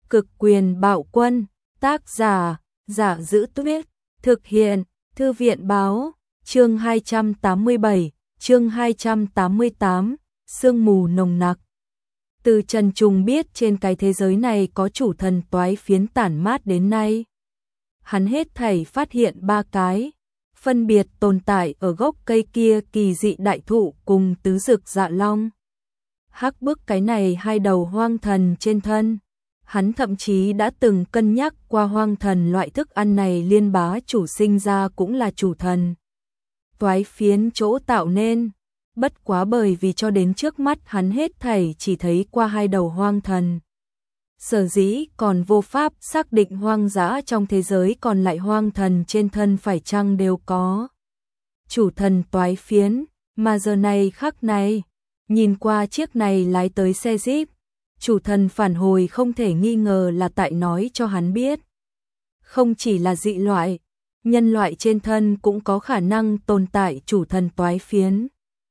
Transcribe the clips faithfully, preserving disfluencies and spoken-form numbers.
Cực quyền bạo quân, tác giả, Giả Giữ Tuyết, thực hiện, Thư viện báo, chương hai trăm tám mươi bảy, chương hai trăm tám mươi tám, sương mù nồng nặc. Từ Trần Trùng biết trên cái thế giới này có chủ thần toái phiến tản mát đến nay. Hắn hết thảy phát hiện ba cái, phân biệt tồn tại ở gốc cây kia kỳ dị đại thụ cùng tứ dực dạ long. Hắc bức cái này hai đầu hoang thần trên thân. Hắn thậm chí đã từng cân nhắc qua hoang thần loại thức ăn này liên bá chủ sinh ra cũng là chủ thần. Toái phiến chỗ tạo nên, bất quá bởi vì cho đến trước mắt hắn hết thảy chỉ thấy qua hai đầu hoang thần. Sở dĩ còn vô pháp xác định hoang dã trong thế giới còn lại hoang thần trên thân phải chăng đều có chủ thần toái phiến, mà giờ này khắc này, nhìn qua chiếc này lái tới xe Jeep, chủ thần phản hồi không thể nghi ngờ là tại nói cho hắn biết. Không chỉ là dị loại, nhân loại trên thân cũng có khả năng tồn tại chủ thần toái phiến.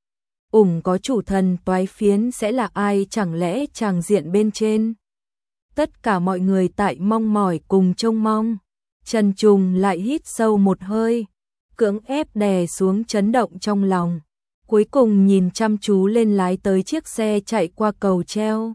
Ủng có chủ thần toái phiến sẽ là ai chẳng lẽ tràng diện bên trên. Tất cả mọi người tại mong mỏi cùng trông mong. Trần Trùng lại hít sâu một hơi, cưỡng ép đè xuống chấn động trong lòng. Cuối cùng nhìn chăm chú lên lái tới chiếc xe chạy qua cầu treo.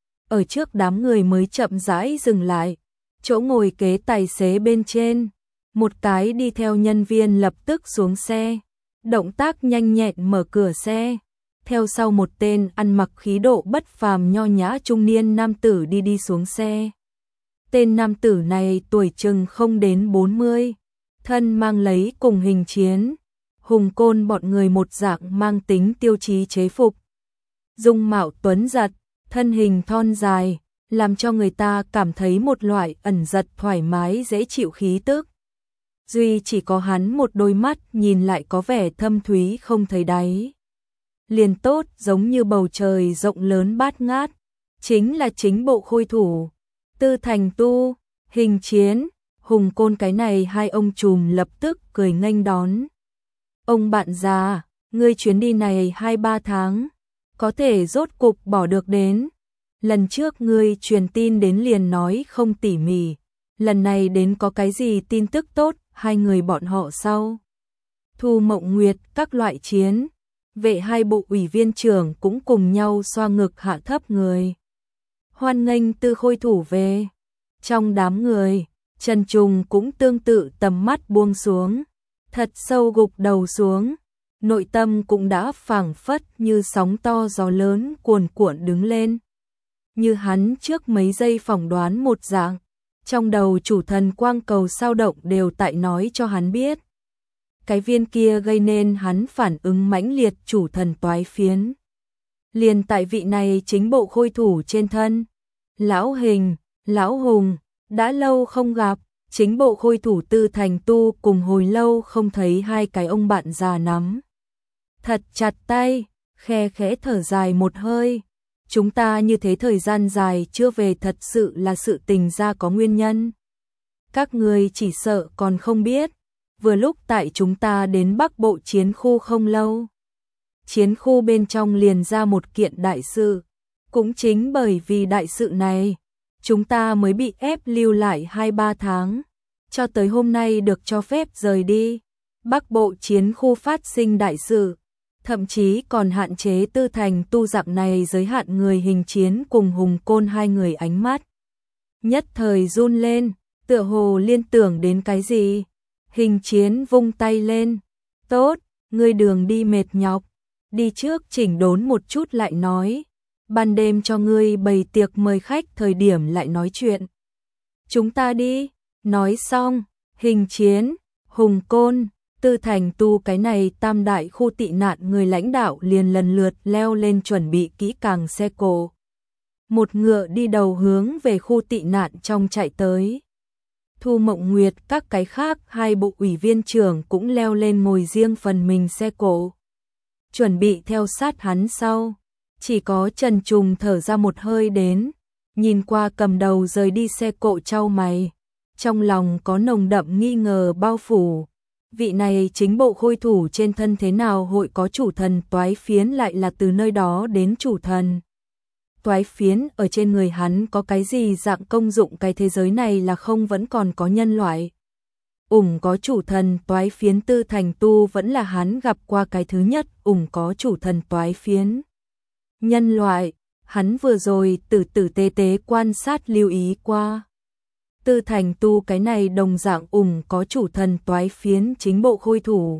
Ở trước đám người mới chậm rãi dừng lại, chỗ ngồi kế tài xế bên trên, một cái đi theo nhân viên lập tức xuống xe, động tác nhanh nhẹn mở cửa xe, theo sau một tên ăn mặc khí độ bất phàm nho nhã trung niên nam tử đi đi xuống xe. Tên nam tử này tuổi chừng không đến bốn mươi, thân mang lấy cùng hình chiến, hùng côn bọn người một dạng mang tính tiêu chí chế phục. Dung mạo tuấn giật, thân hình thon dài, làm cho người ta cảm thấy một loại ẩn giật thoải mái dễ chịu khí tức. Duy chỉ có hắn một đôi mắt nhìn lại có vẻ thâm thúy không thấy đáy. Liền tốt giống như bầu trời rộng lớn bát ngát, chính là chính bộ khôi thủ. Tư Thành Tu, hình chiến, hùng côn cái này hai ông trùm lập tức cười nghênh đón. Ông bạn già, ngươi chuyến đi này hai ba tháng, có thể rốt cục bỏ được đến. Lần trước ngươi truyền tin đến liền nói không tỉ mỉ, lần này đến có cái gì tin tức tốt, hai người bọn họ sau. Thu Mộng Nguyệt các loại chiến, vệ hai bộ ủy viên trưởng cũng cùng nhau xoa ngực hạ thấp người. Hoan nghênh Tư khôi thủ về. Trong đám người, Trần Trùng cũng tương tự tầm mắt buông xuống, thật sâu gục đầu xuống. Nội tâm cũng đã phảng phất như sóng to gió lớn cuồn cuộn đứng lên. Như hắn trước mấy giây phỏng đoán một dạng, trong đầu chủ thần quang cầu sao động đều tại nói cho hắn biết. Cái viên kia gây nên hắn phản ứng mãnh liệt chủ thần toái phiến. Liền tại vị này chính bộ khôi thủ trên thân. Lão Hình, Lão Hùng, đã lâu không gặp, chính bộ khôi thủ Tư Thành Tu cùng hồi lâu không thấy hai cái ông bạn già nắm thật chặt tay, khe khẽ thở dài một hơi. Chúng ta như thế thời gian dài chưa về thật sự là sự tình ra có nguyên nhân. Các người chỉ sợ còn không biết, vừa lúc tại chúng ta đến Bắc Bộ chiến khu không lâu. Chiến khu bên trong liền ra một kiện đại sự. Cũng chính bởi vì đại sự này, chúng ta mới bị ép lưu lại hai ba tháng. Cho tới hôm nay được cho phép rời đi. Bắc Bộ chiến khu phát sinh đại sự. Thậm chí còn hạn chế Tư Thành Tu dạng này giới hạn người hình chiến cùng hùng côn hai người ánh mắt. Nhất thời run lên, tựa hồ liên tưởng đến cái gì. Hình chiến vung tay lên. Tốt, ngươi đường đi mệt nhọc. Đi trước chỉnh đốn một chút lại nói. Ban đêm cho ngươi bày tiệc mời khách thời điểm lại nói chuyện. Chúng ta đi. Nói xong, hình chiến, hùng côn, Tư Thành Tu cái này tam đại khu tị nạn người lãnh đạo liền lần lượt leo lên chuẩn bị kỹ càng xe cộ. Một ngựa đi đầu hướng về khu tị nạn trong chạy tới. Thu Mộng Nguyệt các cái khác hai bộ ủy viên trưởng cũng leo lên ngồi riêng phần mình xe cộ. Chuẩn bị theo sát hắn sau. Chỉ có Trần Trùng thở ra một hơi đến, nhìn qua cầm đầu rời đi xe cộ chau mày. Trong lòng có nồng đậm nghi ngờ bao phủ. Vị này chính bộ khôi thủ trên thân thế nào hội có chủ thần toái phiến lại là từ nơi đó đến chủ thần toái phiến ở trên người hắn có cái gì dạng công dụng, cái thế giới này là không vẫn còn có nhân loại. Ủng có chủ thần toái phiến Tư Thành Tu vẫn là hắn gặp qua cái thứ nhất, ủng có chủ thần toái phiến. Nhân loại, hắn vừa rồi tử tử tế tế quan sát lưu ý qua. Tư Thành Tu cái này đồng dạng ủng có chủ thần toái phiến chính bộ khôi thủ.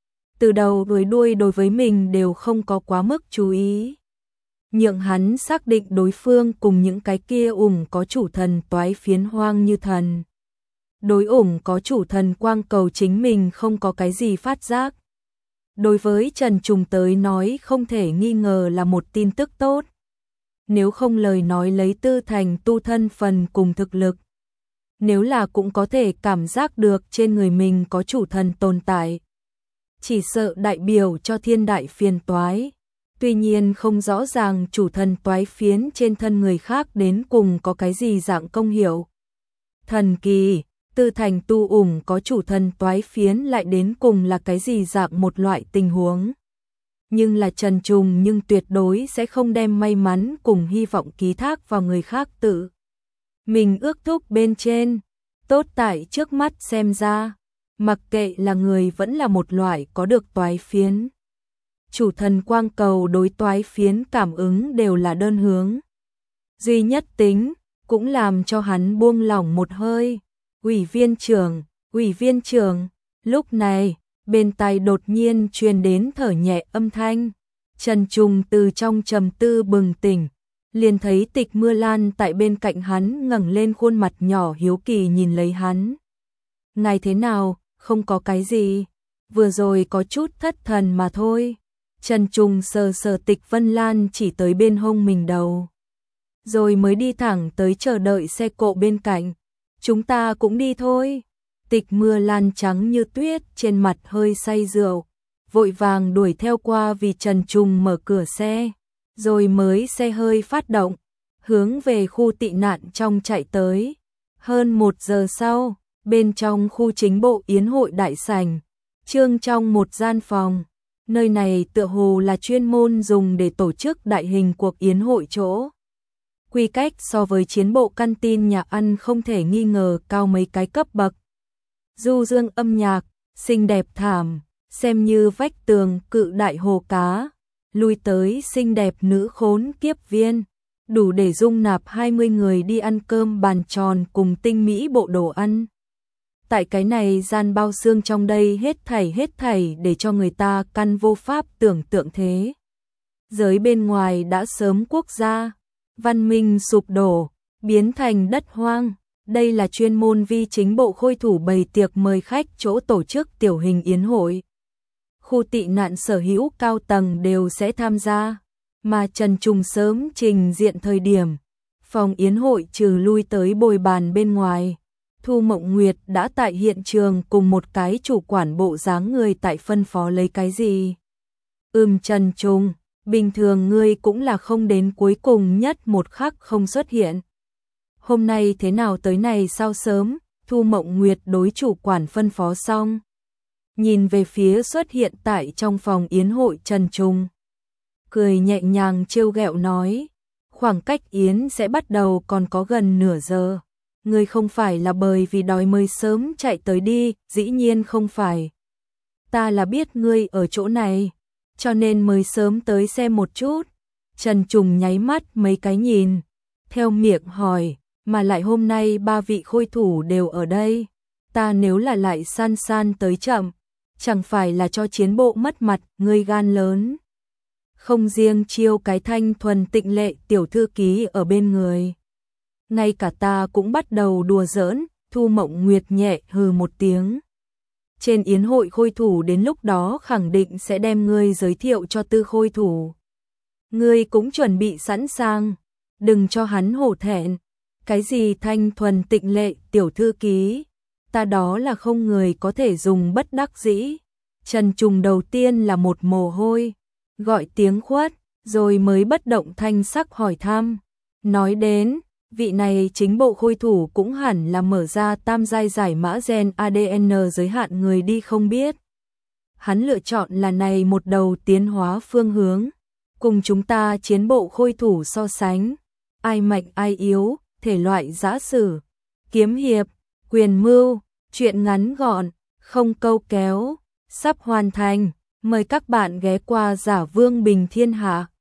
Từ đầu đuôi đuôi đối với mình đều không có quá mức chú ý. Nhượng hắn xác định đối phương cùng những cái kia ủng có chủ thần toái phiến hoang như thần. Đối ủng có chủ thần quang cầu chính mình không có cái gì phát giác. Đối với Trần Trùng tới nói không thể nghi ngờ là một tin tức tốt. Nếu không lời nói lấy Tư Thành Tu thân phần cùng thực lực. Nếu là cũng có thể cảm giác được trên người mình có chủ thần tồn tại. Chỉ sợ đại biểu cho thiên đại phiền toái. Tuy nhiên không rõ ràng chủ thần toái phiến trên thân người khác đến cùng có cái gì dạng công hiệu. Thần kỳ, Tư Thành Tu ủng có chủ thần toái phiến lại đến cùng là cái gì dạng một loại tình huống. Nhưng là Trần Trùng nhưng tuyệt đối sẽ không đem may mắn cùng hy vọng ký thác vào người khác tự. Mình ước thúc bên trên, tốt tại trước mắt xem ra, mặc kệ là người vẫn là một loại có được toái phiến. Chủ thần quang cầu đối toái phiến cảm ứng đều là đơn hướng. Duy nhất tính, cũng làm cho hắn buông lỏng một hơi. Ủy viên trưởng, ủy viên trưởng, lúc này, bên tai đột nhiên truyền đến thở nhẹ âm thanh. Trần Trùng từ trong trầm tư bừng tỉnh, liền thấy Tịch Mưa Lan tại bên cạnh hắn ngẩng lên khuôn mặt nhỏ hiếu kỳ nhìn lấy hắn. Ngài thế nào, không có cái gì, vừa rồi có chút thất thần mà thôi. Trần Trùng sờ sờ Tịch Vân Lan chỉ tới bên hông mình đầu. Rồi mới đi thẳng tới chờ đợi xe cộ bên cạnh. Chúng ta cũng đi thôi. Tịch Mưa Lan trắng như tuyết trên mặt hơi say rượu. Vội vàng đuổi theo qua vì Trần Trùng mở cửa xe. Rồi mới xe hơi phát động. Hướng về khu tị nạn trong chạy tới. Hơn một giờ sau, bên trong khu chính bộ yến hội đại sảnh. Trương trong một gian phòng. Nơi này tựa hồ là chuyên môn dùng để tổ chức đại hình cuộc yến hội chỗ. Quy cách so với chiến bộ căn tin nhà ăn không thể nghi ngờ cao mấy cái cấp bậc. Du dương âm nhạc, xinh đẹp thảm, xem như vách tường cự đại hồ cá, lui tới xinh đẹp nữ khốn kiếp viên, đủ để dung nạp hai mươi người đi ăn cơm bàn tròn cùng tinh mỹ bộ đồ ăn. Tại cái này gian bao xương trong đây hết thảy hết thảy để cho người ta căn vô pháp tưởng tượng thế. Giới bên ngoài đã sớm quốc gia, văn minh sụp đổ, biến thành đất hoang. Đây là chuyên môn vi chính bộ khôi thủ bày tiệc mời khách chỗ tổ chức tiểu hình yến hội. Khu tị nạn sở hữu cao tầng đều sẽ tham gia, mà Trần Trùng sớm trình diện thời điểm. Phòng yến hội trừ lui tới bồi bàn bên ngoài. Thu Mộng Nguyệt đã tại hiện trường cùng một cái chủ quản bộ dáng người tại phân phó lấy cái gì. Ừm Trần Trùng, bình thường ngươi cũng là không đến cuối cùng nhất một khắc không xuất hiện. Hôm nay thế nào tới này sao sớm, Thu Mộng Nguyệt đối chủ quản phân phó xong. Nhìn về phía xuất hiện tại trong phòng yến hội Trần Trùng. Cười nhẹ nhàng trêu ghẹo nói, khoảng cách yến sẽ bắt đầu còn có gần nửa giờ. Ngươi không phải là bởi vì đói mới sớm chạy tới đi, dĩ nhiên không phải. Ta là biết ngươi ở chỗ này, cho nên mới sớm tới xem một chút. Trần Trùng nháy mắt mấy cái nhìn, theo miệng hỏi, mà lại hôm nay ba vị khôi thủ đều ở đây. Ta nếu là lại san san tới chậm, chẳng phải là cho chiến bộ mất mặt, ngươi gan lớn. Không riêng chiêu cái thanh thuần tịnh lệ tiểu thư ký ở bên người. Ngay cả ta cũng bắt đầu đùa giỡn, Thu Mộng Nguyệt nhẹ hừ một tiếng. Trên yến hội khôi thủ đến lúc đó khẳng định sẽ đem ngươi giới thiệu cho tư khôi thủ. Ngươi cũng chuẩn bị sẵn sàng, đừng cho hắn hổ thẹn. Cái gì thanh thuần tịnh lệ tiểu thư ký, ta đó là không người có thể dùng bất đắc dĩ. Trần Trùng đầu tiên là một mồ hôi, gọi tiếng khuất, rồi mới bất động thanh sắc hỏi thăm. Nói đến, vị này chính bộ khôi thủ cũng hẳn là mở ra tam giai giải mã gen a đê en giới hạn người đi không biết. Hắn lựa chọn là này một đầu tiến hóa phương hướng. cùng chúng ta chiến bộ khôi thủ so sánh, ai mạnh ai yếu, thể loại giã sử, kiếm hiệp, quyền mưu, truyện ngắn gọn, không câu kéo, sắp hoàn thành, mời các bạn ghé qua Giả Vương Bình Thiên Hạ.